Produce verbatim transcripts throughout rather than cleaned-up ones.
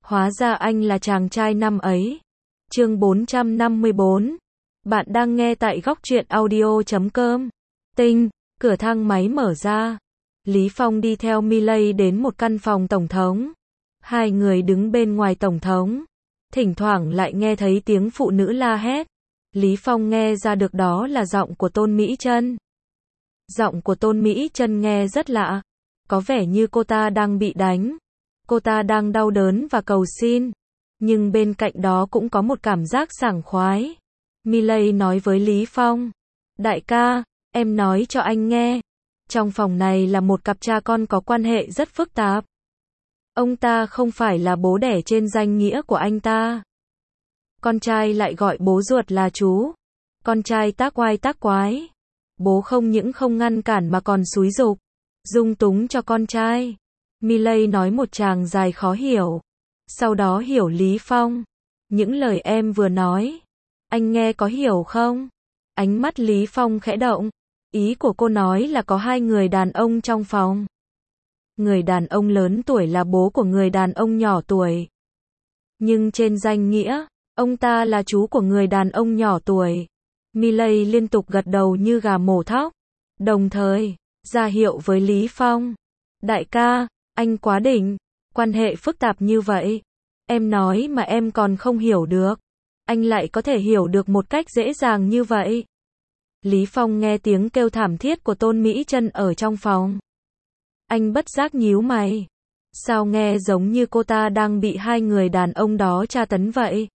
Hóa ra anh là chàng trai năm ấy. Chương bốn trăm năm mươi bốn. Bạn đang nghe tại góc truyện audio chấm com. Tinh, cửa thang máy mở ra. Lý Phong đi theo Miley đến một căn phòng tổng thống. Hai người đứng bên ngoài tổng thống. Thỉnh thoảng lại nghe thấy tiếng phụ nữ la hét. Lý Phong nghe ra được đó là giọng của Tôn Mỹ Chân. Giọng của Tôn Mỹ Chân nghe rất lạ. Có vẻ như cô ta đang bị đánh. Cô ta đang đau đớn và cầu xin. Nhưng bên cạnh đó cũng có một cảm giác sảng khoái. Miley nói với Lý Phong. Đại ca, em nói cho anh nghe. Trong phòng này là một cặp cha con có quan hệ rất phức tạp. Ông ta không phải là bố đẻ trên danh nghĩa của anh ta. Con trai lại gọi bố ruột là chú. Con trai tác oai tác quái. Bố không những không ngăn cản mà còn xúi giục, dung túng cho con trai. Miley nói một tràng dài khó hiểu. Sau đó hiểu Lý Phong. Những lời em vừa nói, anh nghe có hiểu không? Ánh mắt Lý Phong khẽ động. Ý của cô nói là có hai người đàn ông trong phòng. Người đàn ông lớn tuổi là bố của người đàn ông nhỏ tuổi. Nhưng trên danh nghĩa, ông ta là chú của người đàn ông nhỏ tuổi. Miley liên tục gật đầu như gà mổ thóc. Đồng thời, ra hiệu với Lý Phong. Đại ca, anh quá đỉnh. Quan hệ phức tạp như vậy. Em nói mà em còn không hiểu được. Anh lại có thể hiểu được một cách dễ dàng như vậy. Lý Phong nghe tiếng kêu thảm thiết của Tôn Mỹ Chân ở trong phòng. Anh bất giác nhíu mày. Sao nghe giống như cô ta đang bị hai người đàn ông đó tra tấn vậy?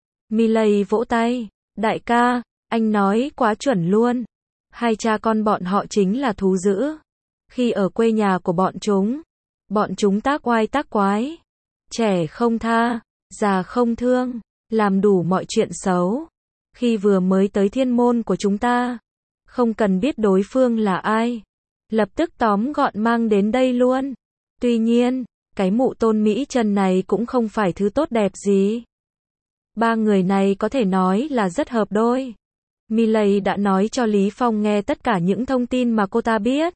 Miley vỗ tay. Đại ca, anh nói quá chuẩn luôn. Hai cha con bọn họ chính là thú dữ. Khi ở quê nhà của bọn chúng, bọn chúng tác oai tác quái. Trẻ không tha, già không thương, làm đủ mọi chuyện xấu. Khi vừa mới tới thiên môn của chúng ta, không cần biết đối phương là ai, lập tức tóm gọn mang đến đây luôn. Tuy nhiên, cái mụ Tôn Mỹ Chân này cũng không phải thứ tốt đẹp gì. Ba người này có thể nói là rất hợp đôi. Miley đã nói cho Lý Phong nghe tất cả những thông tin mà cô ta biết.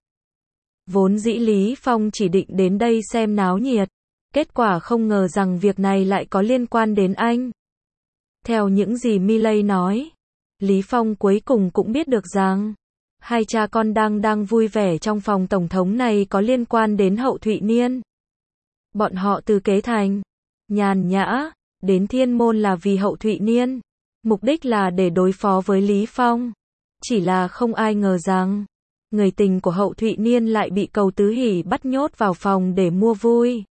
Vốn dĩ Lý Phong chỉ định đến đây xem náo nhiệt. Kết quả không ngờ rằng việc này lại có liên quan đến anh. Theo những gì Miley nói, Lý Phong cuối cùng cũng biết được rằng hai cha con đang đang vui vẻ trong phòng tổng thống này có liên quan đến Hậu Thụy Niên. Bọn họ từ Kế Thành, nhàn nhã, đến Thiên Môn là vì Hậu Thụy Niên. Mục đích là để đối phó với Lý Phong. Chỉ là không ai ngờ rằng người tình của Hậu Thụy Niên lại bị Cầu Tứ Hỷ bắt nhốt vào phòng để mua vui.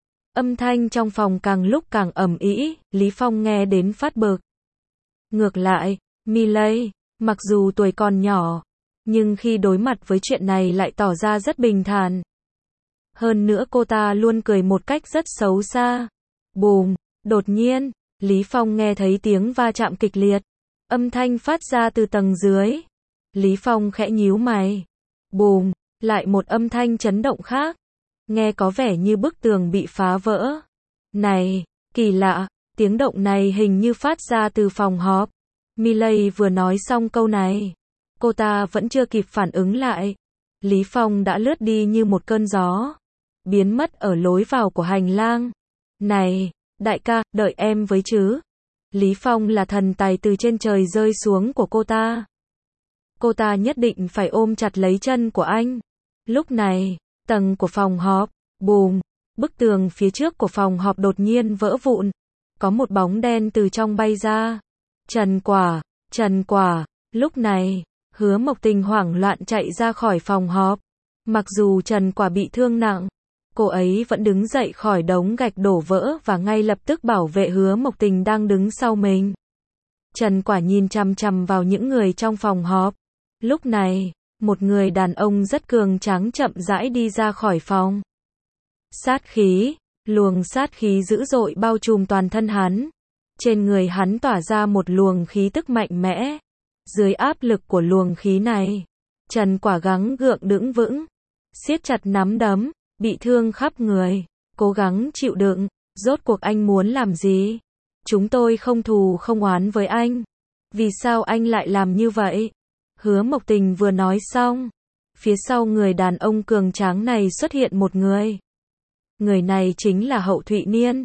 Âm thanh trong phòng càng lúc càng ầm ĩ, Lý Phong nghe đến phát bực. Ngược lại, Miley, mặc dù tuổi còn nhỏ, nhưng khi đối mặt với chuyện này lại tỏ ra rất bình thản. Hơn nữa cô ta luôn cười một cách rất xấu xa. Bùm, đột nhiên, Lý Phong nghe thấy tiếng va chạm kịch liệt. Âm thanh phát ra từ tầng dưới. Lý Phong khẽ nhíu mày. Bùm, lại một âm thanh chấn động khác. Nghe có vẻ như bức tường bị phá vỡ. Này, kỳ lạ, tiếng động này hình như phát ra từ phòng họp. Miley vừa nói xong câu này, cô ta vẫn chưa kịp phản ứng lại. Lý Phong đã lướt đi như một cơn gió, biến mất ở lối vào của hành lang. Này, đại ca, đợi em với chứ. Lý Phong là thần tài từ trên trời rơi xuống của cô ta. Cô ta nhất định phải ôm chặt lấy chân của anh. Lúc này, tầng của phòng họp, bùm, bức tường phía trước của phòng họp đột nhiên vỡ vụn. Có một bóng đen từ trong bay ra. Trần Quả, Trần Quả, lúc này, Hứa Mộc Tình hoảng loạn chạy ra khỏi phòng họp. Mặc dù Trần Quả bị thương nặng, cô ấy vẫn đứng dậy khỏi đống gạch đổ vỡ và ngay lập tức bảo vệ Hứa Mộc Tình đang đứng sau mình. Trần Quả nhìn chằm chằm vào những người trong phòng họp. Lúc này, một người đàn ông rất cường tráng chậm rãi đi ra khỏi phòng. Sát khí, luồng sát khí dữ dội bao trùm toàn thân hắn. Trên người hắn tỏa ra một luồng khí tức mạnh mẽ. Dưới áp lực của luồng khí này, Trần Quả gắng gượng đứng vững, siết chặt nắm đấm, bị thương khắp người, cố gắng chịu đựng. Rốt cuộc anh muốn làm gì? Chúng tôi không thù không oán với anh. Vì sao anh lại làm như vậy? Hứa Mộc Tình vừa nói xong, phía sau người đàn ông cường tráng này xuất hiện một người. Người này chính là Hậu Thụy Niên.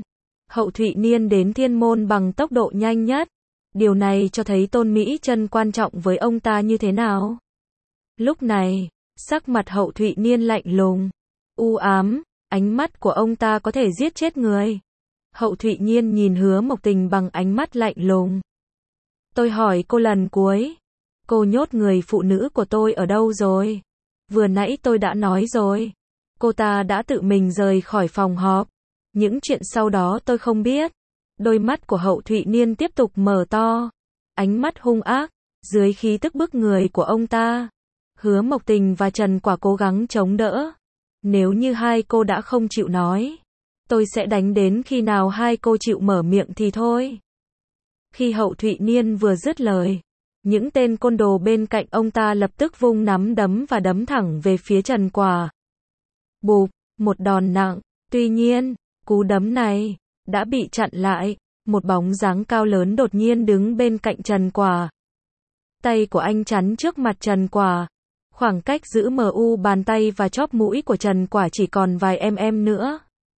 Hậu Thụy Niên đến Thiên Môn bằng tốc độ nhanh nhất. Điều này cho thấy Tôn Mỹ Chân quan trọng với ông ta như thế nào. Lúc này, sắc mặt Hậu Thụy Niên lạnh lùng, u ám, ánh mắt của ông ta có thể giết chết người. Hậu Thụy Niên nhìn Hứa Mộc Tình bằng ánh mắt lạnh lùng. Tôi hỏi cô lần cuối, cô nhốt người phụ nữ của tôi ở đâu rồi? Vừa nãy tôi đã nói rồi, cô ta đã tự mình rời khỏi phòng họp. Những chuyện sau đó tôi không biết. Đôi mắt của Hậu Thụy Niên tiếp tục mở to, ánh mắt hung ác, dưới khí tức bức người của ông ta. Hứa Mộc Tình và Trần Quả cố gắng chống đỡ. Nếu như hai cô đã không chịu nói, tôi sẽ đánh đến khi nào hai cô chịu mở miệng thì thôi. Khi Hậu Thụy Niên vừa dứt lời, những tên côn đồ bên cạnh ông ta lập tức vung nắm đấm và đấm thẳng về phía Trần Quả. Bụp, một đòn nặng, tuy nhiên, cú đấm này đã bị chặn lại, một bóng dáng cao lớn đột nhiên đứng bên cạnh Trần Quả. Tay của anh chắn trước mặt Trần Quả. Khoảng cách giữ em u bàn tay và chóp mũi của Trần Quả chỉ còn vài mm nữa.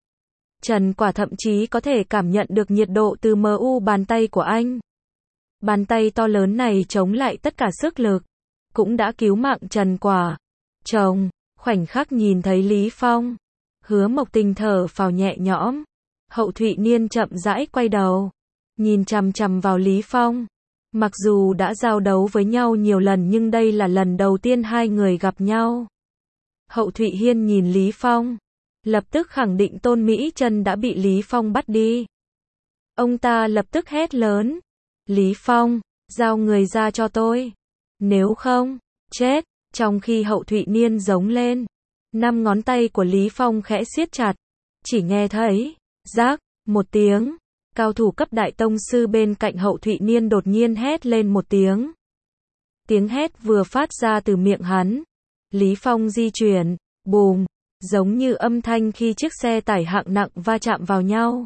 Trần Quả thậm chí có thể cảm nhận được nhiệt độ từ em u bàn tay của anh. Bàn tay to lớn này chống lại tất cả sức lực, cũng đã cứu mạng Trần Quả. Chồng, khoảnh khắc nhìn thấy Lý Phong, Hứa Mộc Tình thở phào nhẹ nhõm. Hậu Thụy Niên chậm rãi quay đầu, nhìn chằm chằm vào Lý Phong. Mặc dù đã giao đấu với nhau nhiều lần nhưng đây là lần đầu tiên hai người gặp nhau. Hậu Thụy Hiên nhìn Lý Phong, lập tức khẳng định Tôn Mỹ Chân đã bị Lý Phong bắt đi. Ông ta lập tức hét lớn, Lý Phong, giao người ra cho tôi. Nếu không, chết. Trong khi Hậu Thụy Niên giống lên, năm ngón tay của Lý Phong khẽ siết chặt. Chỉ nghe thấy, rác, một tiếng. Cao thủ cấp đại tông sư bên cạnh Hậu Thụy Niên đột nhiên hét lên một tiếng. Tiếng hét vừa phát ra từ miệng hắn. Lý Phong di chuyển, bùm, giống như âm thanh khi chiếc xe tải hạng nặng va chạm vào nhau.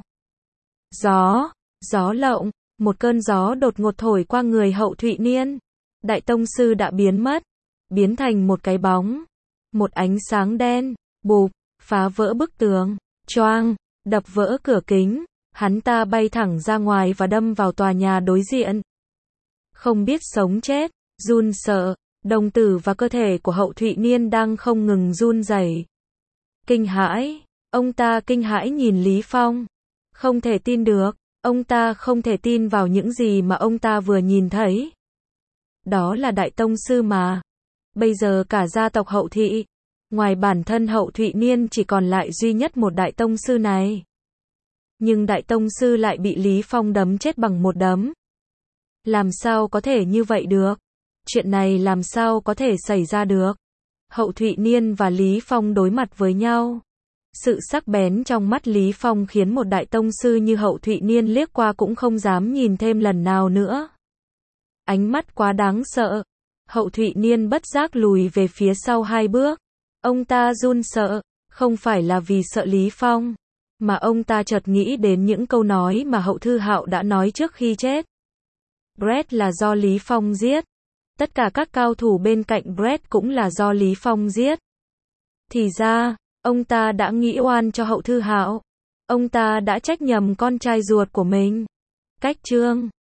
Gió, gió lộng, một cơn gió đột ngột thổi qua người Hậu Thụy Niên. Đại tông sư đã biến mất, biến thành một cái bóng. Một ánh sáng đen, bụp, phá vỡ bức tường, choang, đập vỡ cửa kính. Hắn ta bay thẳng ra ngoài và đâm vào tòa nhà đối diện. Không biết sống chết, run sợ, đồng tử và cơ thể của Hậu Thụy Niên đang không ngừng run rẩy. Kinh hãi, ông ta kinh hãi nhìn Lý Phong. Không thể tin được, ông ta không thể tin vào những gì mà ông ta vừa nhìn thấy. Đó là đại tông sư mà. Bây giờ cả gia tộc Hậu Thị, ngoài bản thân Hậu Thụy Niên chỉ còn lại duy nhất một đại tông sư này. Nhưng đại tông sư lại bị Lý Phong đấm chết bằng một đấm. Làm sao có thể như vậy được? Chuyện này làm sao có thể xảy ra được? Hậu Thụy Niên và Lý Phong đối mặt với nhau. Sự sắc bén trong mắt Lý Phong khiến một đại tông sư như Hậu Thụy Niên liếc qua cũng không dám nhìn thêm lần nào nữa. Ánh mắt quá đáng sợ. Hậu Thụy Niên bất giác lùi về phía sau hai bước. Ông ta run sợ, không phải là vì sợ Lý Phong, mà ông ta chợt nghĩ đến những câu nói mà Hậu Thư Hạo đã nói trước khi chết. Brett là do Lý Phong giết. Tất cả các cao thủ bên cạnh Brett cũng là do Lý Phong giết. Thì ra, ông ta đã nghĩ oan cho Hậu Thư Hạo. Ông ta đã trách nhầm con trai ruột của mình. Cách chương